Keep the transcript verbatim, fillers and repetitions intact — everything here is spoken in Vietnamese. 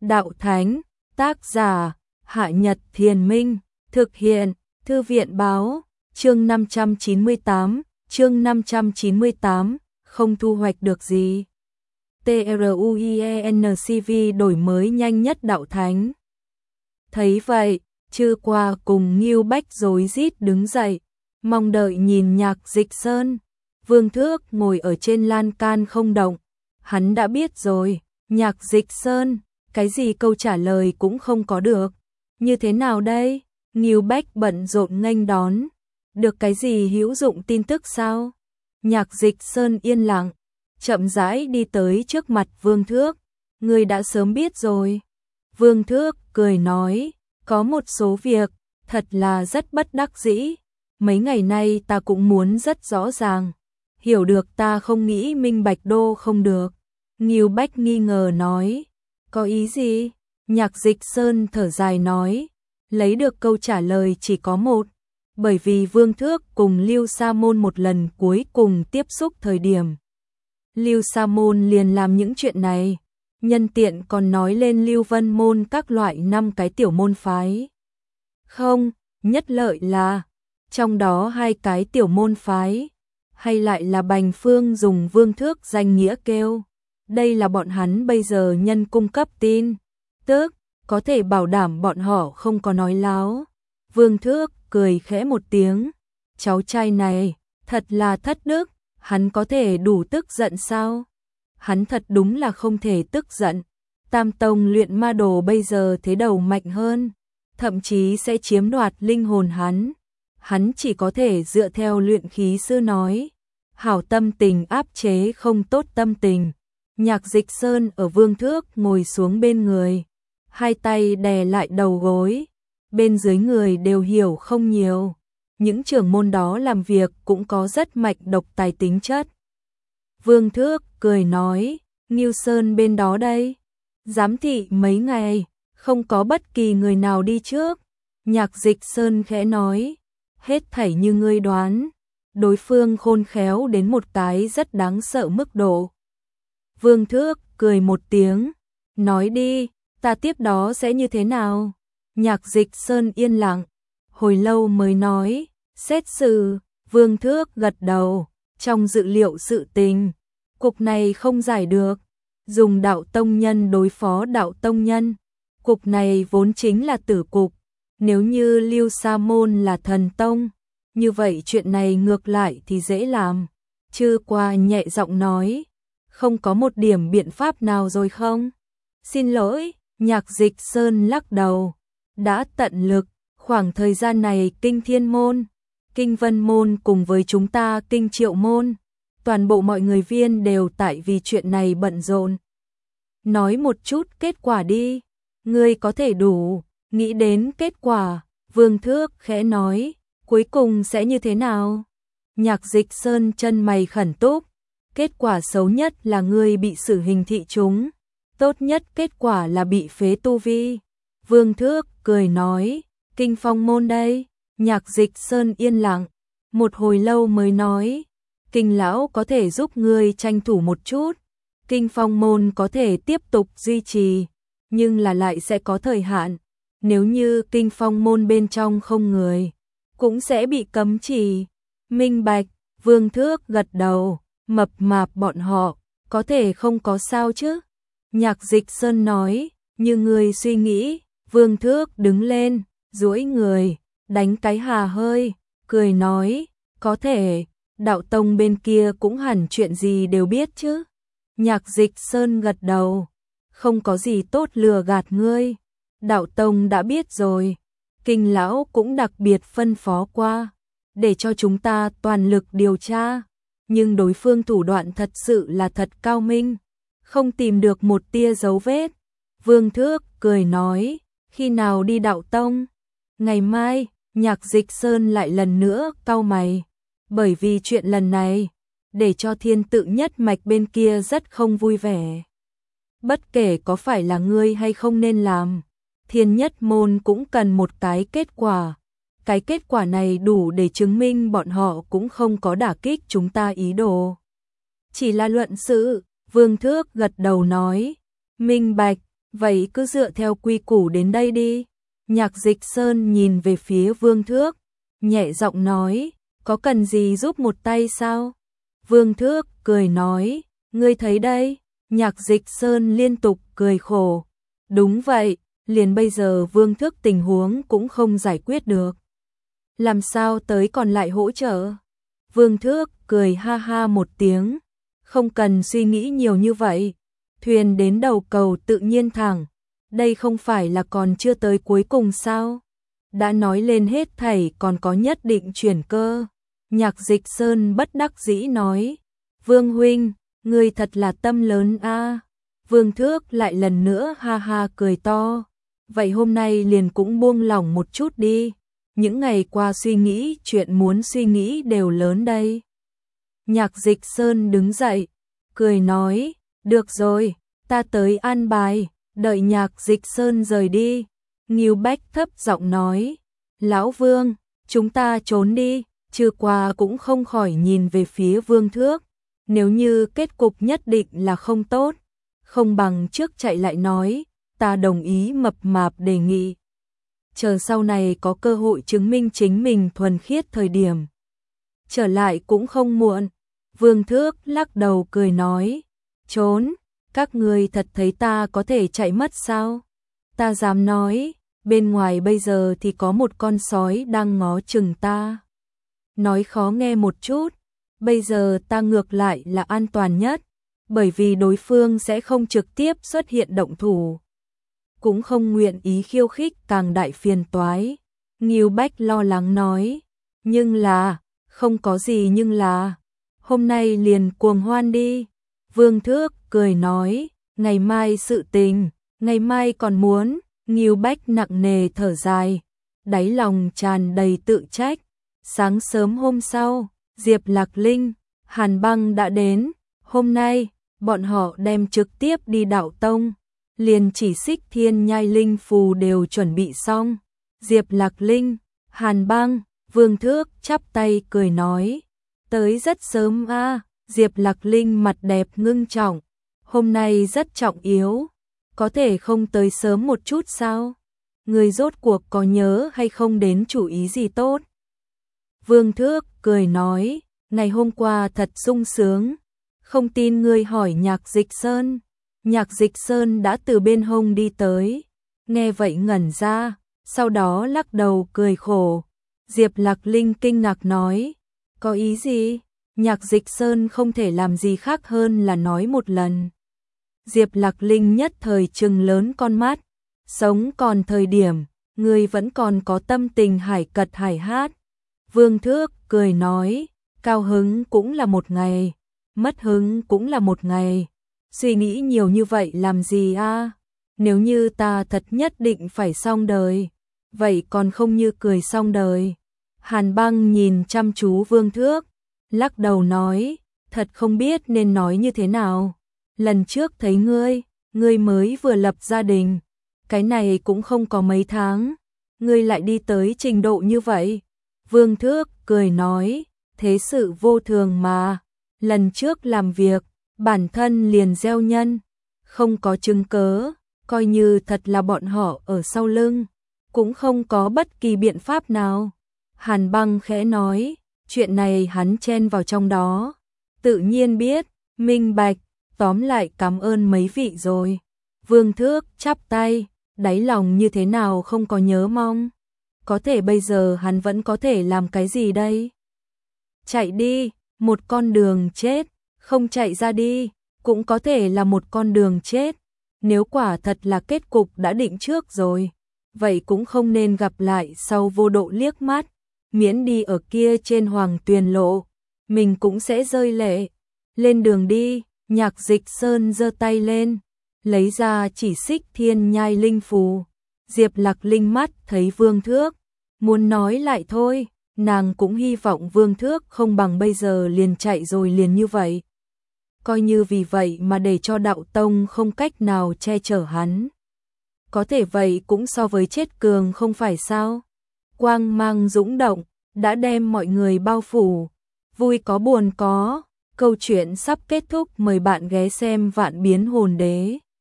Đạo Thánh, tác giả, Hạ Nhật Thiền Minh, thực hiện, Thư viện Báo, chương năm trăm chín mươi tám, chương năm trăm chín mươi tám, không thu hoạch được gì. TRUIENCV đổi mới nhanh nhất Đạo Thánh. Thấy vậy, Chư Qua cùng Ngưu Bách rối rít đứng dậy, mong đợi nhìn Nhạc Dịch Sơn. Vương Thước ngồi ở trên lan can không động, hắn đã biết rồi, Nhạc Dịch Sơn, cái gì câu trả lời cũng không có được. Như thế nào đây? Ngưu Bách bận rộn nghênh đón. Được cái gì hữu dụng tin tức sao? Nhạc Dịch Sơn yên lặng, chậm rãi đi tới trước mặt Vương Thước. Ngươi đã sớm biết rồi. Vương Thước cười nói, có một số việc, thật là rất bất đắc dĩ. Mấy ngày nay ta cũng muốn rất rõ ràng. Hiểu được ta không nghĩ minh bạch đô không được. Ngưu Bách nghi ngờ nói, có ý gì? Nhạc Dịch Sơn thở dài nói, lấy được câu trả lời chỉ có một. Bởi vì Vương Thước cùng Lưu Sa Môn một lần cuối cùng tiếp xúc thời điểm, Lưu Sa Môn liền làm những chuyện này, nhân tiện còn nói lên Lưu Vân Môn các loại năm cái tiểu môn phái. Không, nhất lợi là, trong đó hai cái tiểu môn phái, hay lại là Bành Phương dùng Vương Thước danh nghĩa kêu. Đây là bọn hắn bây giờ nhân cung cấp tin, tức có thể bảo đảm bọn họ không có nói láo. Vương Thước cười khẽ một tiếng, cháu trai này, thật là thất đức, hắn có thể đủ tức giận sao? Hắn thật đúng là không thể tức giận. Tam tông luyện ma đồ bây giờ thế đầu mạnh hơn, thậm chí sẽ chiếm đoạt linh hồn hắn. Hắn chỉ có thể dựa theo luyện khí sư nói, hảo tâm tình áp chế không tốt tâm tình. Nhạc Dịch Sơn ở Vương Thước ngồi xuống bên người, hai tay đè lại đầu gối. Bên dưới người đều hiểu không nhiều, những trưởng môn đó làm việc cũng có rất mạnh độc tài tính chất. Vương Thước cười nói, Ngưu Sơn bên đó đây, giám thị mấy ngày, không có bất kỳ người nào đi trước. Nhạc Dịch Sơn khẽ nói, hết thảy như ngươi đoán, đối phương khôn khéo đến một cái rất đáng sợ mức độ. Vương Thước cười một tiếng, nói đi, ta tiếp đó sẽ như thế nào? Nhạc Dịch Sơn yên lặng, hồi lâu mới nói, xét xử. Vương Thước gật đầu, trong dự liệu sự tình, cục này không giải được, dùng đạo tông nhân đối phó đạo tông nhân, cục này vốn chính là tử cục. Nếu như Lưu Sa Môn là thần tông, như vậy chuyện này ngược lại thì dễ làm. Chư Qua nhẹ giọng nói, không có một điểm biện pháp nào rồi không? Xin lỗi, Nhạc Dịch Sơn lắc đầu, đã tận lực, khoảng thời gian này Kinh Thiên Môn, Kinh Vân Môn cùng với chúng ta Kinh Triệu Môn, toàn bộ mọi người viên đều tại vì chuyện này bận rộn. Nói một chút kết quả đi, ngươi có thể đủ nghĩ đến kết quả. Vương Thước khẽ nói, cuối cùng sẽ như thế nào? Nhạc Dịch Sơn chân mày khẩn túc, kết quả xấu nhất là ngươi bị xử hình thị chúng, tốt nhất kết quả là bị phế tu vi. Vương Thước cười nói, Kinh Phong Môn đây. Nhạc Dịch Sơn yên lặng, một hồi lâu mới nói, Kinh Lão có thể giúp ngươi tranh thủ một chút, Kinh Phong Môn có thể tiếp tục duy trì, nhưng là lại sẽ có thời hạn. Nếu như Kinh Phong Môn bên trong không người, cũng sẽ bị cấm chỉ. Minh bạch. Vương Thước gật đầu, mập mạp bọn họ, có thể không có sao chứ? Nhạc Dịch Sơn nói, như người suy nghĩ. Vương Thước đứng lên, duỗi người, đánh cái hà hơi, cười nói, có thể, đạo tông bên kia cũng hẳn chuyện gì đều biết chứ. Nhạc Dịch Sơn gật đầu, không có gì tốt lừa gạt ngươi, đạo tông đã biết rồi, Kinh Lão cũng đặc biệt phân phó qua, để cho chúng ta toàn lực điều tra, nhưng đối phương thủ đoạn thật sự là thật cao minh, không tìm được một tia dấu vết. Vương Thước cười nói, khi nào đi đạo tông? Ngày mai. Nhạc Dịch Sơn lại lần nữa cau mày, bởi vì chuyện lần này, để cho Thiên Tự Nhất Mạch bên kia rất không vui vẻ. Bất kể có phải là ngươi hay không nên làm, Thiên Nhất Môn cũng cần một cái kết quả. Cái kết quả này đủ để chứng minh bọn họ cũng không có đả kích chúng ta ý đồ. Chỉ là luận sự. Vương Thước gật đầu nói, minh bạch. Vậy cứ dựa theo quy củ đến đây đi. Nhạc Dịch Sơn nhìn về phía Vương Thước, nhẹ giọng nói, có cần gì giúp một tay sao? Vương Thước cười nói, ngươi thấy đây. Nhạc Dịch Sơn liên tục cười khổ. Đúng vậy, liền bây giờ Vương Thước tình huống cũng không giải quyết được. Làm sao tới còn lại hỗ trợ? Vương Thước cười ha ha một tiếng, không cần suy nghĩ nhiều như vậy. Thuyền đến đầu cầu tự nhiên thẳng, đây không phải là còn chưa tới cuối cùng sao? Đã nói lên hết thảy còn có nhất định chuyển cơ. Nhạc Dịch Sơn bất đắc dĩ nói, Vương huynh, ngươi thật là tâm lớn a. Vương Thước lại lần nữa ha ha cười to, vậy hôm nay liền cũng buông lỏng một chút đi, những ngày qua suy nghĩ chuyện muốn suy nghĩ đều lớn đây. Nhạc Dịch Sơn đứng dậy, cười nói, được rồi, ta tới an bài. Đợi Nhạc Dịch Sơn rời đi, Ngưu Bách thấp giọng nói, Lão Vương, chúng ta trốn đi. Trừ Qua cũng không khỏi nhìn về phía Vương Thước, nếu như kết cục nhất định là không tốt, không bằng trước chạy lại nói, ta đồng ý mập mạp đề nghị. Chờ sau này có cơ hội chứng minh chính mình thuần khiết thời điểm, trở lại cũng không muộn. Vương Thước lắc đầu cười nói, trốn, các ngươi thật thấy ta có thể chạy mất sao? Ta dám nói, bên ngoài bây giờ thì có một con sói đang ngó chừng ta. Nói khó nghe một chút, bây giờ ta ngược lại là an toàn nhất, bởi vì đối phương sẽ không trực tiếp xuất hiện động thủ, cũng không nguyện ý khiêu khích càng đại phiền toái. Ngưu Bách lo lắng nói, nhưng là, không có gì nhưng là, hôm nay liền cuồng hoan đi. Vương Thước cười nói, ngày mai sự tình, ngày mai còn muốn. Ngưu Bách nặng nề thở dài, đáy lòng tràn đầy tự trách. Sáng sớm hôm sau, Diệp Lạc Linh, Hàn Băng đã đến. Hôm nay, bọn họ đem trực tiếp đi đạo tông, liền chỉ xích thiên nhai linh phù đều chuẩn bị xong. Diệp Lạc Linh, Hàn Băng, Vương Thước chắp tay cười nói, tới rất sớm a. À. Diệp Lạc Linh mặt đẹp ngưng trọng, hôm nay rất trọng yếu, có thể không tới sớm một chút sao? Người rốt cuộc có nhớ hay không đến chủ ý gì tốt? Vương Thước cười nói, ngày hôm qua thật sung sướng, không tin ngươi hỏi Nhạc Dịch Sơn. Nhạc Dịch Sơn đã từ bên hông đi tới, nghe vậy ngẩn ra, sau đó lắc đầu cười khổ. Diệp Lạc Linh kinh ngạc nói, có ý gì? Nhạc Dịch Sơn không thể làm gì khác hơn là nói một lần. Diệp Lạc Linh nhất thời trừng lớn con mắt, sống còn thời điểm, ngươi vẫn còn có tâm tình hải cật hải hát. Vương Thước cười nói, cao hứng cũng là một ngày, mất hứng cũng là một ngày, suy nghĩ nhiều như vậy làm gì a? À? Nếu như ta thật nhất định phải xong đời, vậy còn không như cười xong đời. Hàn Băng nhìn chăm chú Vương Thước, lắc đầu nói, thật không biết nên nói như thế nào. Lần trước thấy ngươi, ngươi mới vừa lập gia đình, cái này cũng không có mấy tháng, ngươi lại đi tới trình độ như vậy. Vương Thước cười nói, thế sự vô thường mà, lần trước làm việc, bản thân liền gieo nhân, không có chứng cớ, coi như thật là bọn họ ở sau lưng, cũng không có bất kỳ biện pháp nào. Hàn Băng khẽ nói, chuyện này hắn chen vào trong đó, tự nhiên biết, minh bạch, tóm lại cảm ơn mấy vị rồi. Vương Thước chắp tay, đáy lòng như thế nào không có nhớ mong. Có thể bây giờ hắn vẫn có thể làm cái gì đây? Chạy đi, một con đường chết, không chạy ra đi, cũng có thể là một con đường chết. Nếu quả thật là kết cục đã định trước rồi, vậy cũng không nên gặp lại sau vô độ liếc mắt, miễn đi ở kia trên hoàng tuyền lộ, mình cũng sẽ rơi lệ. Lên đường đi. Nhạc Dịch Sơn giơ tay lên, lấy ra chỉ xích thiên nhai linh phù. Diệp Lạc Linh mắt thấy Vương Thước, muốn nói lại thôi, nàng cũng hy vọng Vương Thước không bằng bây giờ liền chạy rồi liền như vậy. Coi như vì vậy mà để cho đạo tông không cách nào che chở hắn. Có thể vậy cũng so với chết cường không phải sao? Quang mang dũng động, đã đem mọi người bao phủ, vui có buồn có. Câu chuyện sắp kết thúc, mời bạn ghé xem Vạn Biến Hồn Đế.